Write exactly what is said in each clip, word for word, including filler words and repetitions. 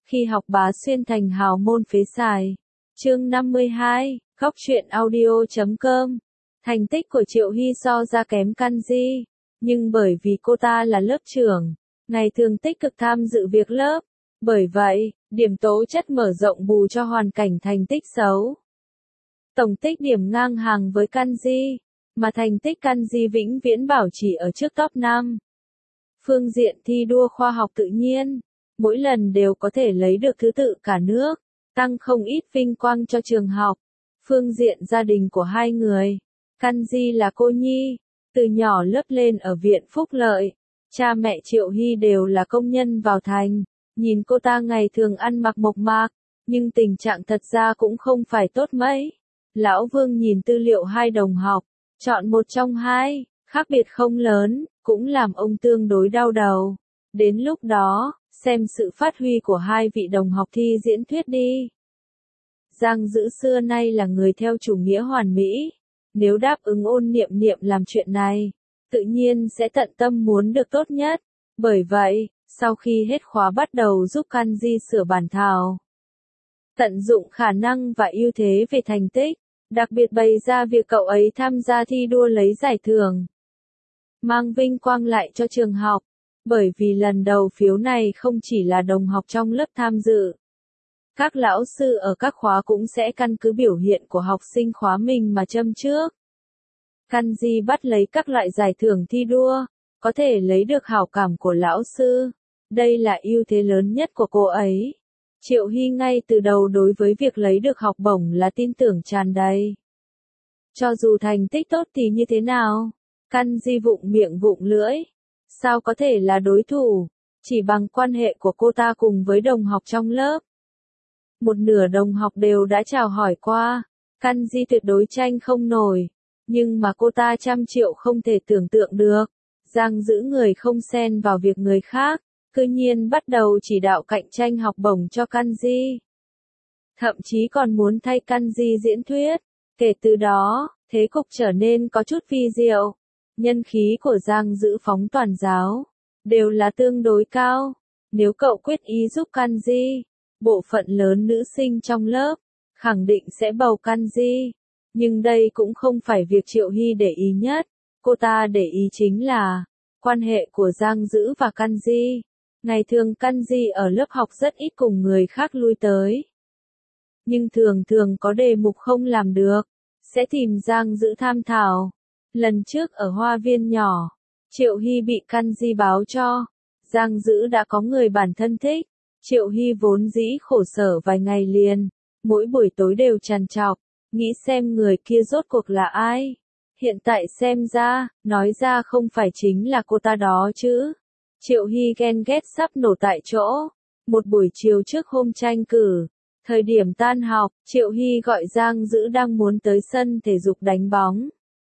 Khi học bá xuyên thành hào môn phế xài. Chương năm mươi hai, góc truyện audio chấm com. Thành tích của Triệu Hy so ra kém Kanji, nhưng bởi vì cô ta là lớp trưởng, ngày thường tích cực tham dự việc lớp, bởi vậy, điểm tố chất mở rộng bù cho hoàn cảnh thành tích xấu. Tổng tích điểm ngang hàng với Kanji, mà thành tích Kanji vĩnh viễn bảo trì ở trước top năm. Phương diện thi đua khoa học tự nhiên, mỗi lần đều có thể lấy được thứ tự cả nước, tăng không ít vinh quang cho trường học. Phương diện gia đình của hai người, Kanji là cô nhi, từ nhỏ lớp lên ở viện phúc lợi, cha mẹ Triệu Hy đều là công nhân vào thành, nhìn cô ta ngày thường ăn mặc mộc mạc, nhưng tình trạng thật ra cũng không phải tốt mấy. Lão Vương nhìn tư liệu hai đồng học, chọn một trong hai, khác biệt không lớn, cũng làm ông tương đối đau đầu. Đến lúc đó, xem sự phát huy của hai vị đồng học thi diễn thuyết đi. Giang Dữ xưa nay là người theo chủ nghĩa hoàn mỹ, nếu đáp ứng ôn niệm niệm làm chuyện này, tự nhiên sẽ tận tâm muốn được tốt nhất. Bởi vậy, sau khi hết khóa bắt đầu giúp Kanji sửa bản thảo, tận dụng khả năng và ưu thế về thành tích, đặc biệt bày ra việc cậu ấy tham gia thi đua lấy giải thưởng, mang vinh quang lại cho trường học. Bởi vì lần đầu phiếu này không chỉ là đồng học trong lớp tham dự, các lão sư ở các khóa cũng sẽ căn cứ biểu hiện của học sinh khóa mình mà châm trước. Kanji bắt lấy các loại giải thưởng thi đua, có thể lấy được hảo cảm của lão sư. Đây là ưu thế lớn nhất của cô ấy. Triệu Hy ngay từ đầu đối với việc lấy được học bổng là tin tưởng tràn đầy. Cho dù thành tích tốt thì như thế nào, Kanji vụng miệng vụng lưỡi, sao có thể là đối thủ, chỉ bằng quan hệ của cô ta cùng với đồng học trong lớp. Một nửa đồng học đều đã chào hỏi qua, Kanji tuyệt đối tranh không nổi, nhưng mà cô ta trăm triệu không thể tưởng tượng được. Giang Dữ người không xen vào việc người khác, cư nhiên bắt đầu chỉ đạo cạnh tranh học bổng cho Kanji. Thậm chí còn muốn thay Kanji diễn thuyết. Kể từ đó, thế cục trở nên có chút phi diệu. Nhân khí của Giang Dữ phóng toàn giáo, đều là tương đối cao. Nếu cậu quyết ý giúp Kanji, bộ phận lớn nữ sinh trong lớp, khẳng định sẽ bầu Kanji. Nhưng đây cũng không phải việc Triệu Hy để ý nhất. Cô ta để ý chính là quan hệ của Giang Dữ và Kanji. Ngày thường Kanji ở lớp học rất ít cùng người khác lui tới, nhưng thường thường có đề mục không làm được, sẽ tìm Giang Dữ tham thảo. Lần trước ở hoa viên nhỏ, Triệu Hy bị Kanji báo cho Giang Dữ đã có người bản thân thích. Triệu Hy vốn dĩ khổ sở vài ngày liền, mỗi buổi tối đều trằn trọc, nghĩ xem người kia rốt cuộc là ai. Hiện tại xem ra, nói ra không phải chính là cô ta đó chứ. Triệu Hy ghen ghét sắp nổ tại chỗ. Một buổi chiều trước hôm tranh cử, thời điểm tan học, Triệu Hy gọi Giang Dữ đang muốn tới sân thể dục đánh bóng.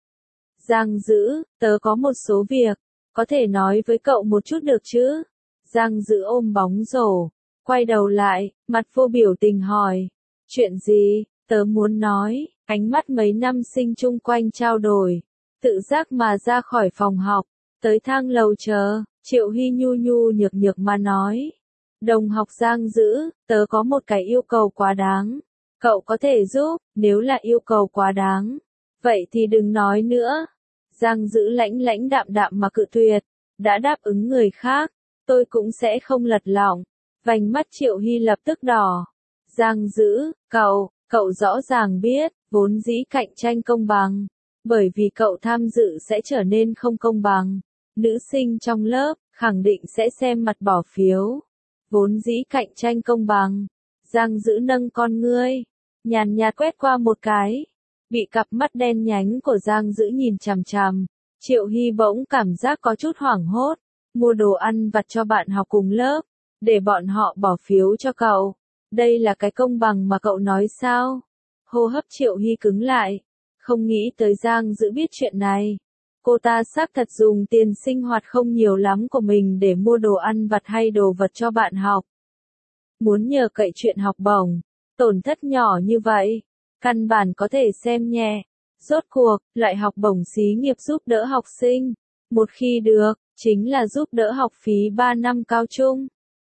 Giang Dữ, tớ có một số việc, có thể nói với cậu một chút được chứ? Giang Dữ ôm bóng rổ, quay đầu lại, mặt vô biểu tình hỏi. Chuyện gì? Tớ muốn nói, ánh mắt mấy năm sinh chung quanh trao đổi, tự giác mà ra khỏi phòng học, tới thang lầu chờ. Triệu Hy nhu nhu nhược nhược mà nói. Đồng học Giang Dữ, tớ có một cái yêu cầu quá đáng. Cậu có thể giúp, nếu là yêu cầu quá đáng, vậy thì đừng nói nữa. Giang Dữ lãnh lãnh đạm đạm mà cự tuyệt. Đã đáp ứng người khác, tôi cũng sẽ không lật lọng. Vành mắt Triệu Hy lập tức đỏ. Giang Dữ, cậu, cậu rõ ràng biết, vốn dĩ cạnh tranh công bằng. Bởi vì cậu tham dự sẽ trở nên không công bằng. Nữ sinh trong lớp, khẳng định sẽ xem mặt bỏ phiếu. Vốn dĩ cạnh tranh công bằng. Giang Dữ nâng con ngươi, nhàn nhạt quét qua một cái. Bị cặp mắt đen nhánh của Giang Dữ nhìn chằm chằm, Triệu Hy bỗng cảm giác có chút hoảng hốt. Mua đồ ăn vặt cho bạn học cùng lớp, để bọn họ bỏ phiếu cho cậu. Đây là cái công bằng mà cậu nói sao? Hô hấp Triệu Hy cứng lại, không nghĩ tới Giang Dữ biết chuyện này. Cô ta xác thật dùng tiền sinh hoạt không nhiều lắm của mình để mua đồ ăn vặt hay đồ vật cho bạn học. Muốn nhờ cậy chuyện học bổng, tổn thất nhỏ như vậy, căn bản có thể xem nhẹ. Rốt cuộc, loại học bổng xí nghiệp giúp đỡ học sinh, một khi được, chính là giúp đỡ học phí ba năm cao trung.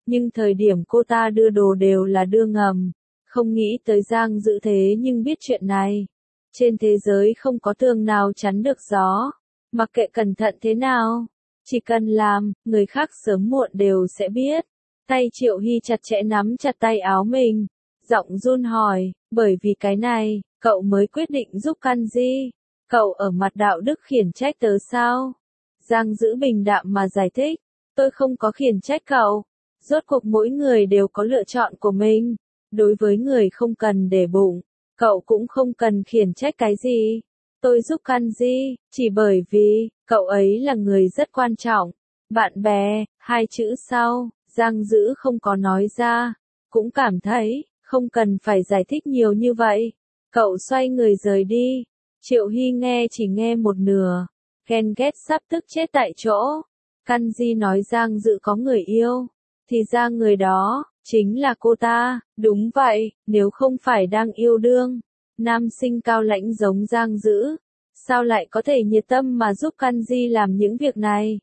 Nhưng thời điểm cô ta đưa đồ đều là đưa ngầm, không nghĩ tới Giang Dữ thế nhưng biết chuyện này. Trên thế giới không có tường nào chắn được gió, mặc kệ cẩn thận thế nào, chỉ cần làm, người khác sớm muộn đều sẽ biết. Tay Triệu Hy chặt chẽ nắm chặt tay áo mình, giọng run hỏi, bởi vì cái này, cậu mới quyết định giúp Kanji. Cậu ở mặt đạo đức khiển trách tớ sao? Giang Dữ bình đạm mà giải thích, tôi không có khiển trách cậu. Rốt cuộc mỗi người đều có lựa chọn của mình. Đối với người không cần để bụng, cậu cũng không cần khiển trách cái gì. Tôi giúp Kanji, chỉ bởi vì, cậu ấy là người rất quan trọng. Bạn bè, hai chữ sau, Giang Dữ không có nói ra, cũng cảm thấy, không cần phải giải thích nhiều như vậy. Cậu xoay người rời đi. Triệu Hy nghe chỉ nghe một nửa, ghen ghét sắp tức chết tại chỗ. Kanji nói Giang Dữ có người yêu, thì ra người đó, chính là cô ta. Đúng vậy, nếu không phải đang yêu đương, nam sinh cao lãnh giống Giang Dữ, sao lại có thể nhiệt tâm mà giúp Kanji làm những việc này?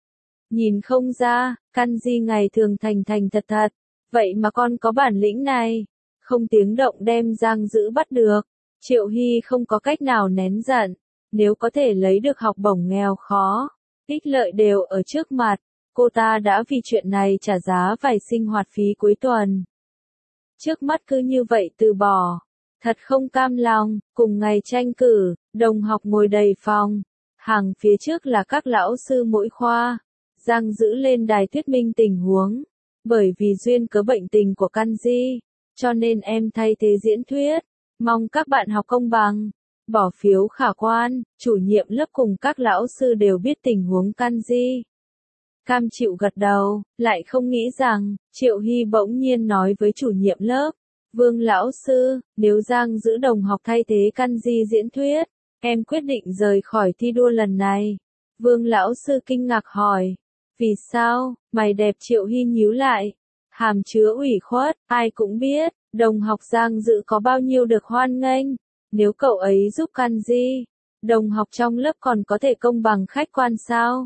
Nhìn không ra, Kanji ngày thường thành thành thật thật, vậy mà con có bản lĩnh này, không tiếng động đem Giang Dữ bắt được. Triệu Hy không có cách nào nén giận, nếu có thể lấy được học bổng nghèo khó, ích lợi đều ở trước mặt, cô ta đã vì chuyện này trả giá vài sinh hoạt phí cuối tuần. Trước mắt cứ như vậy từ bỏ, thật không cam lòng. Cùng ngày tranh cử, đồng học ngồi đầy phòng, hàng phía trước là các lão sư mỗi khoa. Giang Dữ lên đài thuyết minh tình huống, bởi vì duyên cớ bệnh tình của Kanji, cho nên em thay thế diễn thuyết, mong các bạn học công bằng. Bỏ phiếu khả quan, chủ nhiệm lớp cùng các lão sư đều biết tình huống Kanji. Cam chịu gật đầu, lại không nghĩ rằng, Triệu Hy bỗng nhiên nói với chủ nhiệm lớp, Vương lão sư, nếu Giang Dữ đồng học thay thế Kanji diễn thuyết, em quyết định rời khỏi thi đua lần này. Vương lão sư kinh ngạc hỏi, vì sao? Mày đẹp Triệu Hy nhíu lại, hàm chứa ủy khuất, ai cũng biết, đồng học Giang Dữ có bao nhiêu được hoan nghênh, nếu cậu ấy giúp Kanji, đồng học trong lớp còn có thể công bằng khách quan sao?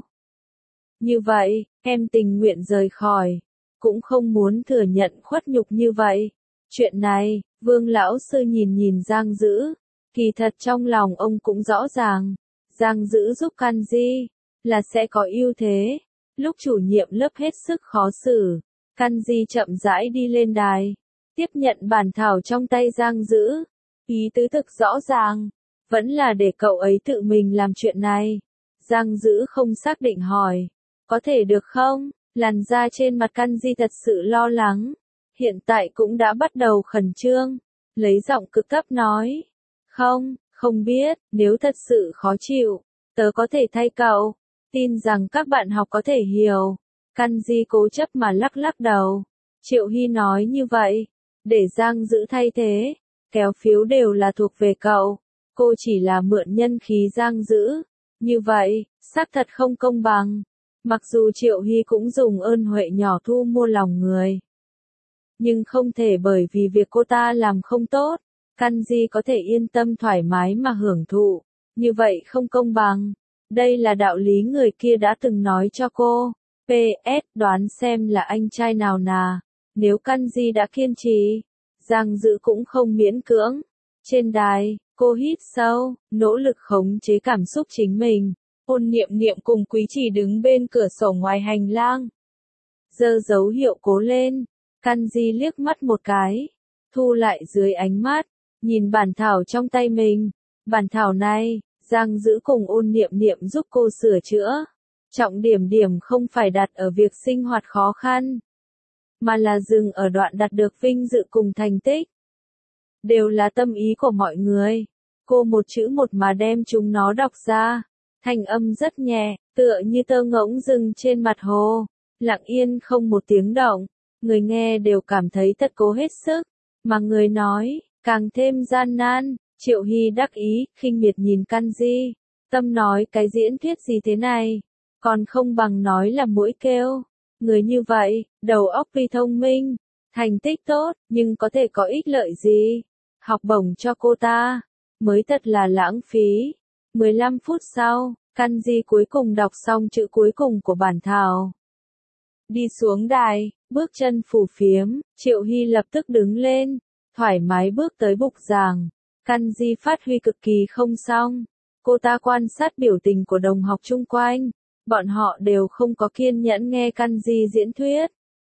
Như vậy, em tình nguyện rời khỏi, cũng không muốn thừa nhận khuất nhục như vậy. Chuyện này, Vương lão sư nhìn nhìn Giang Dữ, kỳ thật trong lòng ông cũng rõ ràng, Giang Dữ giúp Kanji, là sẽ có ưu thế. Lúc chủ nhiệm lớp hết sức khó xử, Kanji chậm rãi đi lên đài, tiếp nhận bản thảo trong tay Giang Dữ, ý tứ thực rõ ràng, vẫn là để cậu ấy tự mình làm chuyện này. Giang Dữ không xác định hỏi, có thể được không? Làn da trên mặt Kanji thật sự lo lắng, hiện tại cũng đã bắt đầu khẩn trương, lấy giọng cực cấp nói, không, không biết, nếu thật sự khó chịu, tớ có thể thay cậu, tin rằng các bạn học có thể hiểu. Kanji cố chấp mà lắc lắc đầu. Triệu Hy nói như vậy, để Giang Dữ thay thế, kéo phiếu đều là thuộc về cậu, cô chỉ là mượn nhân khí Giang Dữ, như vậy, xác thật không công bằng. Mặc dù Triệu Hy cũng dùng ơn huệ nhỏ thu mua lòng người, nhưng không thể bởi vì việc cô ta làm không tốt, Kanji có thể yên tâm thoải mái mà hưởng thụ, như vậy không công bằng. Đây là đạo lý người kia đã từng nói cho cô. pê ét đoán xem là anh trai nào nà. Nếu Kanji đã kiên trì, Giang Dữ cũng không miễn cưỡng. Trên đài, cô hít sâu, nỗ lực khống chế cảm xúc chính mình. Ôn Niệm Niệm cùng Quý Chỉ đứng bên cửa sổ ngoài hành lang, giơ dấu hiệu cố lên. Kanji liếc mắt một cái, thu lại dưới ánh mắt, nhìn bản thảo trong tay mình. Bản thảo này, Giang Dữ cùng Ôn Niệm Niệm giúp cô sửa chữa. Trọng điểm điểm không phải đặt ở việc sinh hoạt khó khăn, mà là dừng ở đoạn đạt được vinh dự cùng thành tích. Đều là tâm ý của mọi người. Cô một chữ một mà đem chúng nó đọc ra. Thanh âm rất nhẹ, tựa như tơ ngỗng dừng trên mặt hồ, lặng yên không một tiếng động. Người nghe đều cảm thấy thật cố hết sức, mà người nói, càng thêm gian nan. Triệu Hy đắc ý, khinh miệt nhìn Kanji, tâm nói cái diễn thuyết gì thế này, còn không bằng nói là mũi kêu. Người như vậy, đầu óc tuy thông minh, thành tích tốt, nhưng có thể có ích lợi gì? Học bổng cho cô ta, mới thật là lãng phí. mười lăm phút sau, Kanji cuối cùng đọc xong chữ cuối cùng của bản thảo. Đi xuống đài, bước chân phù phiếm, Triệu Hy lập tức đứng lên, thoải mái bước tới bục giảng. Kanji phát huy cực kỳ không xong. Cô ta quan sát biểu tình của đồng học chung quanh. Bọn họ đều không có kiên nhẫn nghe Kanji diễn thuyết.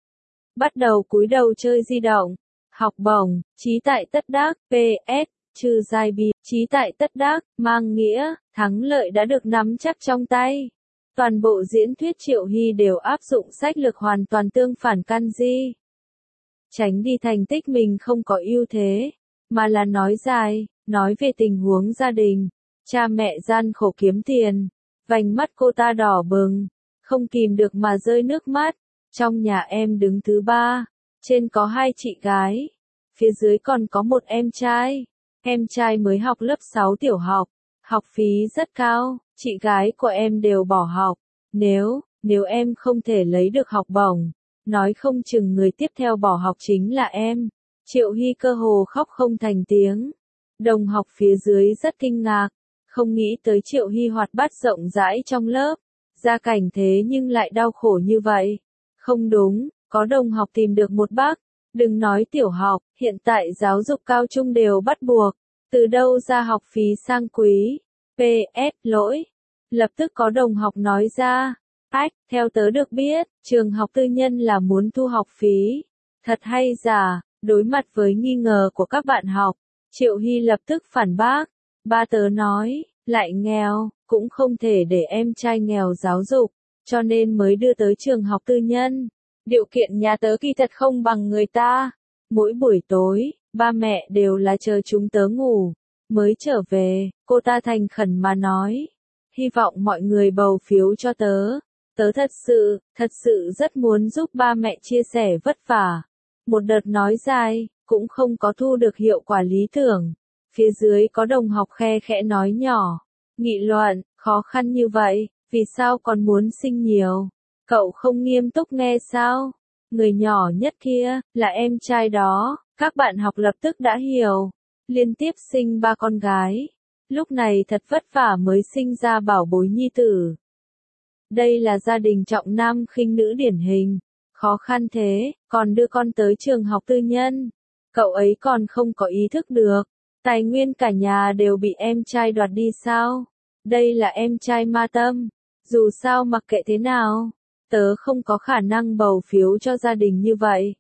Bắt đầu cúi đầu chơi di động. Học bổng, trí tại tất đắc, pê ét, trừ giai bi, trí tại tất đắc, mang nghĩa, thắng lợi đã được nắm chắc trong tay. Toàn bộ diễn thuyết Triệu Hy đều áp dụng sách lược hoàn toàn tương phản Kanji. Tránh đi thành tích mình không có ưu thế, mà là nói dài, nói về tình huống gia đình, cha mẹ gian khổ kiếm tiền. Vành mắt cô ta đỏ bừng, không kìm được mà rơi nước mắt. Trong nhà em đứng thứ ba, trên có hai chị gái, phía dưới còn có một em trai. Em trai mới học lớp sáu tiểu học, học phí rất cao, chị gái của em đều bỏ học. Nếu, nếu em không thể lấy được học bổng, nói không chừng người tiếp theo bỏ học chính là em. Triệu Hy cơ hồ khóc không thành tiếng. Đồng học phía dưới rất kinh ngạc, không nghĩ tới Triệu Hy hoạt bát rộng rãi trong lớp. Gia cảnh thế nhưng lại đau khổ như vậy. Không đúng, có đồng học tìm được một bác. Đừng nói tiểu học, hiện tại giáo dục cao trung đều bắt buộc. Từ đâu ra học phí sang quý? pê ét lỗi. Lập tức có đồng học nói ra. Ách, theo tớ được biết, trường học tư nhân là muốn thu học phí. Thật hay giả? Đối mặt với nghi ngờ của các bạn học, Triệu Hy lập tức phản bác. Ba tớ nói, lại nghèo, cũng không thể để em trai nghèo giáo dục, cho nên mới đưa tới trường học tư nhân. Điều kiện nhà tớ kỳ thật không bằng người ta. Mỗi buổi tối, ba mẹ đều là chờ chúng tớ ngủ, mới trở về. Cô ta thành khẩn mà nói, hy vọng mọi người bầu phiếu cho tớ. Tớ thật sự, thật sự rất muốn giúp ba mẹ chia sẻ vất vả. Một đợt nói dài, cũng không có thu được hiệu quả lý tưởng. Phía dưới có đồng học khe khẽ nói nhỏ, nghị luận, khó khăn như vậy, vì sao còn muốn sinh nhiều? Cậu không nghiêm túc nghe sao? Người nhỏ nhất kia, là em trai đó. Các bạn học lập tức đã hiểu. Liên tiếp sinh ba con gái. Lúc này thật vất vả mới sinh ra bảo bối nhi tử. Đây là gia đình trọng nam khinh nữ điển hình. Khó khăn thế, còn đưa con tới trường học tư nhân. Cậu ấy còn không có ý thức được. Tài nguyên cả nhà đều bị em trai đoạt đi sao? Đây là em trai ma tâm. Dù sao mặc kệ thế nào, tớ không có khả năng bầu phiếu cho gia đình như vậy.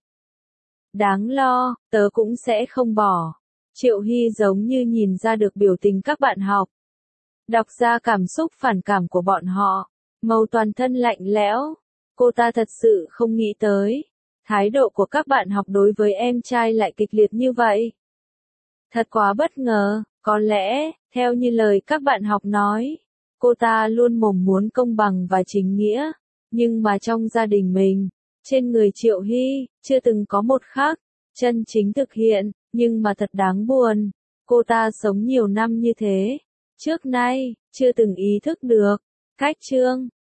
Đáng lo, tớ cũng sẽ không bỏ. Triệu Hy giống như nhìn ra được biểu tình các bạn học. Đọc ra cảm xúc phản cảm của bọn họ. Màu toàn thân lạnh lẽo. Cô ta thật sự không nghĩ tới. Thái độ của các bạn học đối với em trai lại kịch liệt như vậy. Thật quá bất ngờ, có lẽ, theo như lời các bạn học nói, cô ta luôn mồm muốn công bằng và chính nghĩa, nhưng mà trong gia đình mình, trên người Triệu Hy, chưa từng có một khắc chân chính thực hiện, nhưng mà thật đáng buồn, cô ta sống nhiều năm như thế, trước nay, chưa từng ý thức được, cách chương